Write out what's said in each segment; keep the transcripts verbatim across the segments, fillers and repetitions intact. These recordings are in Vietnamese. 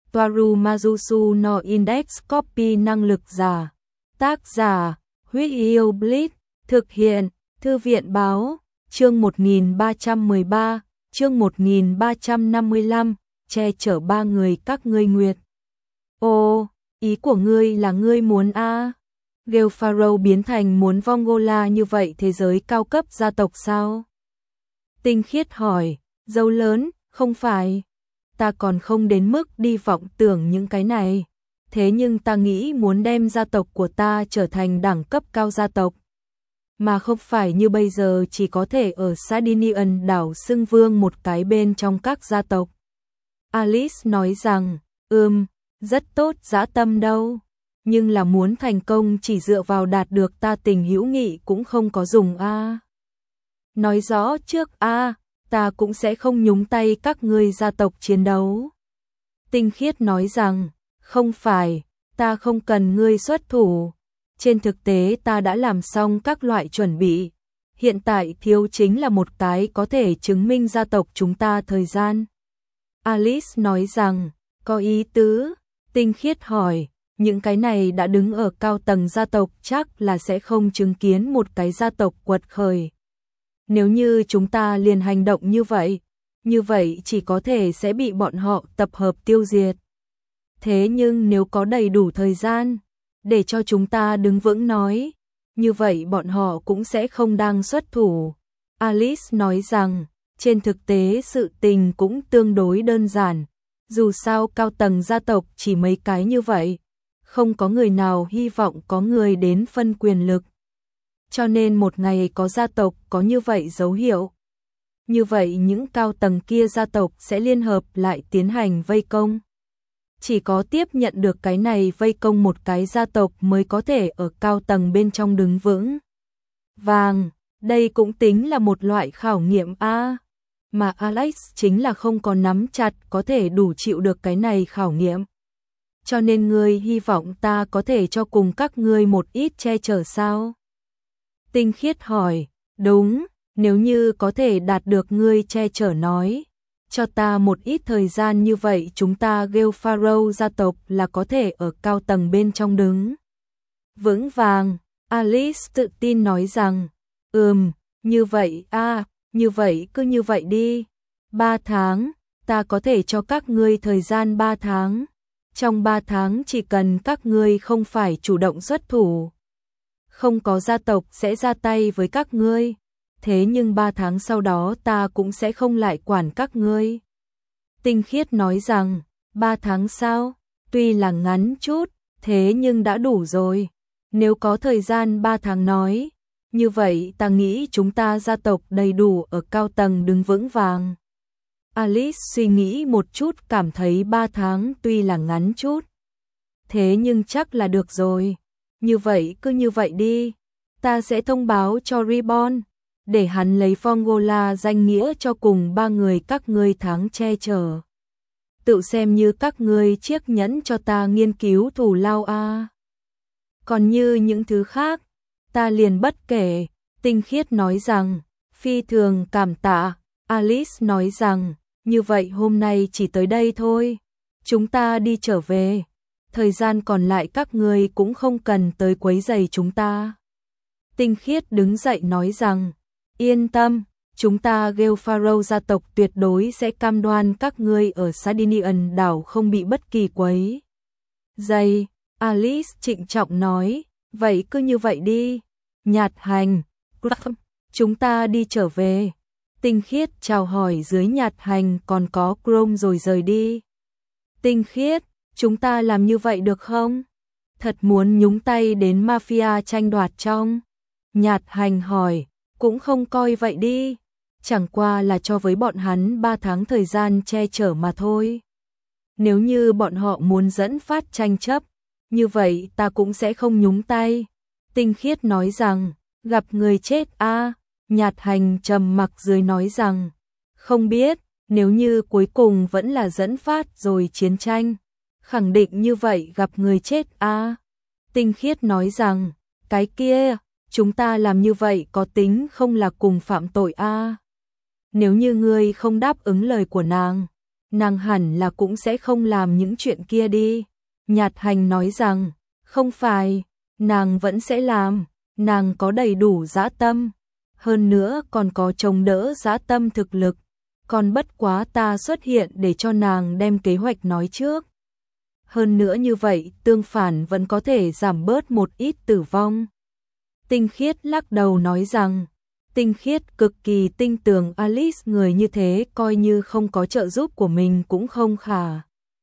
Toaru Majusu no Index Copy năng lực giả. Tác giả, Huyết Yêu Blitz, thực hiện, Thư viện báo, chương một nghìn ba trăm mười ba, chương một nghìn ba trăm năm mươi lăm, che chở ba người các ngươi nguyệt. Ồ, ý của ngươi là ngươi muốn a? À? Gelfaro biến thành muốn Vongola như vậy thế giới cao cấp gia tộc sao? Tinh Khiết hỏi, dâu lớn, không phải. Ta còn không đến mức đi vọng tưởng những cái này. Thế nhưng ta nghĩ muốn đem gia tộc của ta trở thành đẳng cấp cao gia tộc. Mà không phải như bây giờ chỉ có thể ở Sardinian đảo xưng vương một cái bên trong các gia tộc. Alice nói rằng, ừm, rất tốt dã tâm đâu. Nhưng là muốn thành công chỉ dựa vào đạt được ta tình hữu nghị cũng không có dùng a. À. Nói rõ trước a, à, ta cũng sẽ không nhúng tay các ngươi gia tộc chiến đấu. Tinh Khiết nói rằng, không phải, ta không cần ngươi xuất thủ. Trên thực tế ta đã làm xong các loại chuẩn bị. Hiện tại thiếu chính là một cái có thể chứng minh gia tộc chúng ta thời gian. Alice nói rằng, có ý tứ. Tinh Khiết hỏi, những cái này đã đứng ở cao tầng gia tộc chắc là sẽ không chứng kiến một cái gia tộc quật khởi. Nếu như chúng ta liền hành động như vậy, như vậy chỉ có thể sẽ bị bọn họ tập hợp tiêu diệt. Thế nhưng nếu có đầy đủ thời gian để cho chúng ta đứng vững nói, như vậy bọn họ cũng sẽ không đang xuất thủ. Alice nói rằng, trên thực tế sự tình cũng tương đối đơn giản. Dù sao cao tầng gia tộc chỉ mấy cái như vậy, không có người nào hy vọng có người đến phân quyền lực. Cho nên một ngày có gia tộc có như vậy dấu hiệu. Như vậy những cao tầng kia gia tộc sẽ liên hợp lại tiến hành vây công. Chỉ có tiếp nhận được cái này vây công một cái gia tộc mới có thể ở cao tầng bên trong đứng vững. Vàng, đây cũng tính là một loại khảo nghiệm a. Mà Alex chính là không có nắm chặt có thể đủ chịu được cái này khảo nghiệm. Cho nên ngươi hy vọng ta có thể cho cùng các ngươi một ít che chở sao? Tinh Khiết hỏi, đúng, nếu như có thể đạt được ngươi che chở nói, cho ta một ít thời gian như vậy chúng ta Gelfaro gia tộc là có thể ở cao tầng bên trong đứng vững vàng. Alice tự tin nói rằng, ừm, như vậy a, à, như vậy cứ như vậy đi. Ba tháng, ta có thể cho các ngươi thời gian ba tháng. Trong ba tháng chỉ cần các ngươi không phải chủ động xuất thủ, không có gia tộc sẽ ra tay với các ngươi. Thế nhưng ba tháng sau đó ta cũng sẽ không lại quản các ngươi. Tinh Khiết nói rằng, ba tháng sau, tuy là ngắn chút, thế nhưng đã đủ rồi. Nếu có thời gian ba tháng nói, như vậy ta nghĩ chúng ta gia tộc đầy đủ ở cao tầng đứng vững vàng. Alice suy nghĩ một chút cảm thấy ba tháng tuy là ngắn chút, thế nhưng chắc là được rồi. Như vậy cứ như vậy đi, ta sẽ thông báo cho Reborn, để hắn lấy Vongola danh nghĩa cho cùng ba người các ngươi tháng che chở. Tự xem như các ngươi chiếc nhẫn cho ta nghiên cứu thủ lao a. À. Còn như những thứ khác, ta liền bất kể. Tinh Khiết nói rằng, phi thường cảm tạ. Alice nói rằng, như vậy hôm nay chỉ tới đây thôi. Chúng ta đi trở về. Thời gian còn lại các ngươi cũng không cần tới quấy rầy chúng ta. Tinh Khiết đứng dậy nói rằng, yên tâm, chúng ta Gelfaro gia tộc tuyệt đối sẽ cam đoan các ngươi ở Sardinian đảo không bị bất kỳ quấy rầy. Alice trịnh trọng nói, vậy cứ như vậy đi. Nhạt Hành, chúng ta đi trở về. Tinh Khiết chào hỏi dưới Nhạt Hành còn có Chrome rồi rời đi. Tinh Khiết, chúng ta làm như vậy được không? Thật muốn nhúng tay đến mafia tranh đoạt trong? Nhạt Hành hỏi, cũng không coi vậy đi. Chẳng qua là cho với bọn hắn ba tháng thời gian che chở mà thôi. Nếu như bọn họ muốn dẫn phát tranh chấp, như vậy ta cũng sẽ không nhúng tay. Tinh Khiết nói rằng, gặp người chết a. À. Nhạt Hành trầm mặc dưới nói rằng, không biết, nếu như cuối cùng vẫn là dẫn phát rồi chiến tranh, khẳng định như vậy gặp người chết a. À. Tinh Khiết nói rằng, cái kia, chúng ta làm như vậy có tính không là cùng phạm tội a. À. Nếu như ngươi không đáp ứng lời của nàng, nàng hẳn là cũng sẽ không làm những chuyện kia đi. Nhạt Hành nói rằng, không phải, nàng vẫn sẽ làm, nàng có đầy đủ dã tâm, hơn nữa còn có chống đỡ dã tâm thực lực, còn bất quá ta xuất hiện để cho nàng đem kế hoạch nói trước. Hơn nữa như vậy tương phản vẫn có thể giảm bớt một ít tử vong. Tinh Khiết lắc đầu nói rằng, Tinh Khiết cực kỳ tin tưởng Alice, người như thế coi như không có trợ giúp của mình cũng không khả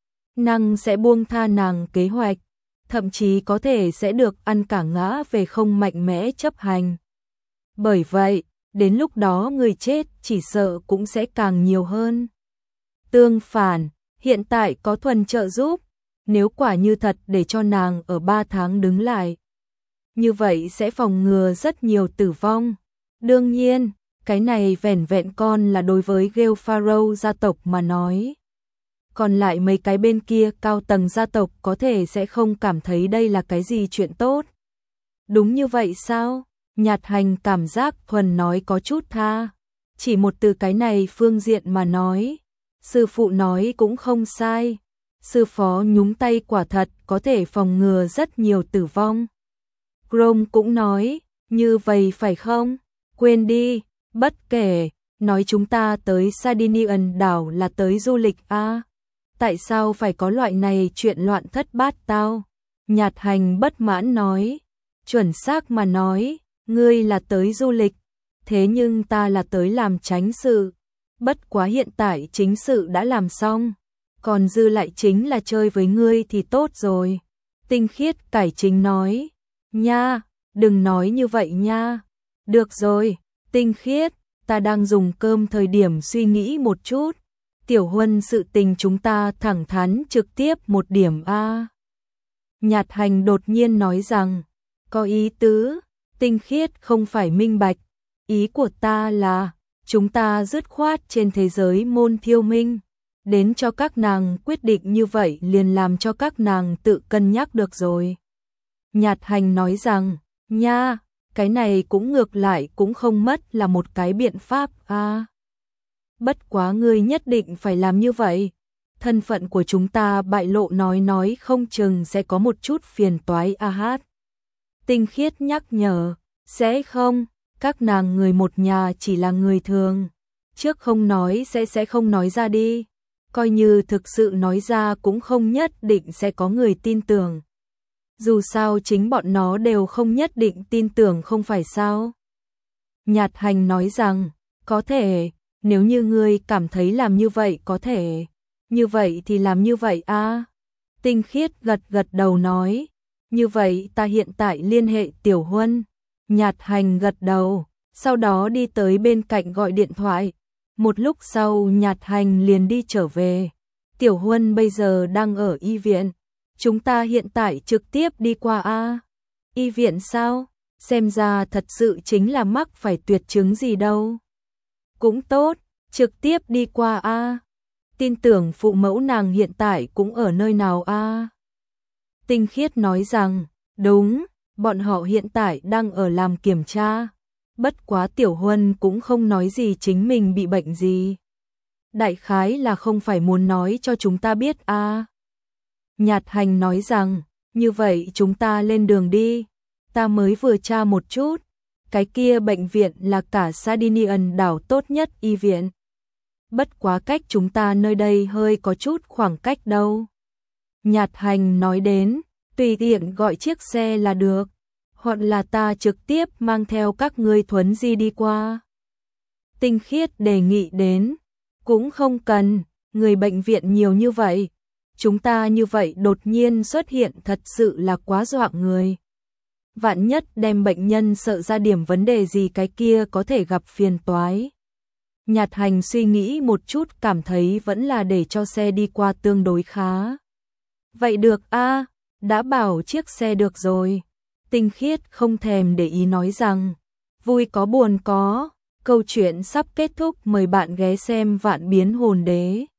năng sẽ buông tha nàng kế hoạch, thậm chí có thể sẽ được ăn cả ngã về không mạnh mẽ chấp hành. Bởi vậy, đến lúc đó người chết chỉ sợ cũng sẽ càng nhiều hơn. Tương phản, hiện tại có thuần trợ giúp, nếu quả như thật để cho nàng ở ba tháng đứng lại, như vậy sẽ phòng ngừa rất nhiều tử vong. Đương nhiên, cái này vẻn vẹn con là đối với Gale Pharaoh gia tộc mà nói. Còn lại mấy cái bên kia cao tầng gia tộc có thể sẽ không cảm thấy đây là cái gì chuyện tốt. Đúng như vậy sao? Nhạt Hành cảm giác thuần nói có chút tha. Chỉ một từ cái này phương diện mà nói. Sư phụ nói cũng không sai. Sư phó nhúng tay quả thật có thể phòng ngừa rất nhiều tử vong. Grom cũng nói, như vậy phải không? Quên đi, bất kể, nói chúng ta tới Sardinian đảo là tới du lịch à? Tại sao phải có loại này chuyện loạn thất bát tao? Nhạt Hành bất mãn nói, chuẩn xác mà nói, ngươi là tới du lịch, thế nhưng ta là tới làm chánh sự. Bất quá hiện tại chính sự đã làm xong, còn dư lại chính là chơi với ngươi thì tốt rồi. Tinh Khiết cải chính nói, nha, đừng nói như vậy nha. Được rồi, Tinh Khiết, ta đang dùng cơm thời điểm suy nghĩ một chút. Tiểu Huân sự tình chúng ta thẳng thắn trực tiếp một điểm a. Nhạt Hành đột nhiên nói rằng, có ý tứ, Tinh Khiết không phải minh bạch, ý của ta là, chúng ta dứt khoát trên thế giới môn thiêu minh, đến cho các nàng quyết định như vậy liền làm cho các nàng tự cân nhắc được rồi. Nhạt Hành nói rằng, nha, cái này cũng ngược lại cũng không mất là một cái biện pháp a. Bất quá ngươi nhất định phải làm như vậy. Thân phận của chúng ta bại lộ nói nói không chừng sẽ có một chút phiền toái a hát. Tinh Khiết nhắc nhở, sẽ không, các nàng người một nhà chỉ là người thường. Trước không nói sẽ sẽ không nói ra đi. Coi như thực sự nói ra cũng không nhất định sẽ có người tin tưởng. Dù sao chính bọn nó đều không nhất định tin tưởng không phải sao. Nhạt Hành nói rằng, có thể, nếu như ngươi cảm thấy làm như vậy có thể, như vậy thì làm như vậy a. Tinh Khiết gật gật đầu nói, như vậy ta hiện tại liên hệ Tiểu Huân. Nhạt Hành gật đầu, sau đó đi tới bên cạnh gọi điện thoại. Một lúc sau Nhạt Hành liền đi trở về. Tiểu Huân bây giờ đang ở y viện. Chúng ta hiện tại trực tiếp đi qua a. Y viện sao? Xem ra thật sự chính là mắc phải tuyệt chứng gì đâu. Cũng tốt, trực tiếp đi qua a. Tin tưởng phụ mẫu nàng hiện tại cũng ở nơi nào a. Tinh Khiết nói rằng, đúng, bọn họ hiện tại đang ở làm kiểm tra. Bất quá Tiểu Huân cũng không nói gì chính mình bị bệnh gì. Đại khái là không phải muốn nói cho chúng ta biết a. Nhạt Hành nói rằng, như vậy chúng ta lên đường đi. Ta mới vừa tra một chút, cái kia bệnh viện là cả Sardinian đảo tốt nhất y viện. Bất quá cách chúng ta nơi đây hơi có chút khoảng cách đâu. Nhạt Hành nói đến, tùy tiện gọi chiếc xe là được, hoặc là ta trực tiếp mang theo các ngươi thuấn di đi qua. Tinh Khiết đề nghị đến, cũng không cần, người bệnh viện nhiều như vậy. Chúng ta như vậy đột nhiên xuất hiện thật sự là quá dọa người. Vạn nhất đem bệnh nhân sợ ra điểm vấn đề gì cái kia có thể gặp phiền toái. Nhạt Hành suy nghĩ một chút cảm thấy vẫn là để cho xe đi qua tương đối khá. Vậy được a, đã bảo chiếc xe được rồi. Tinh Khiết không thèm để ý nói rằng, vui có buồn có, câu chuyện sắp kết thúc, mời bạn ghé xem Vạn Biến Hồn Đế.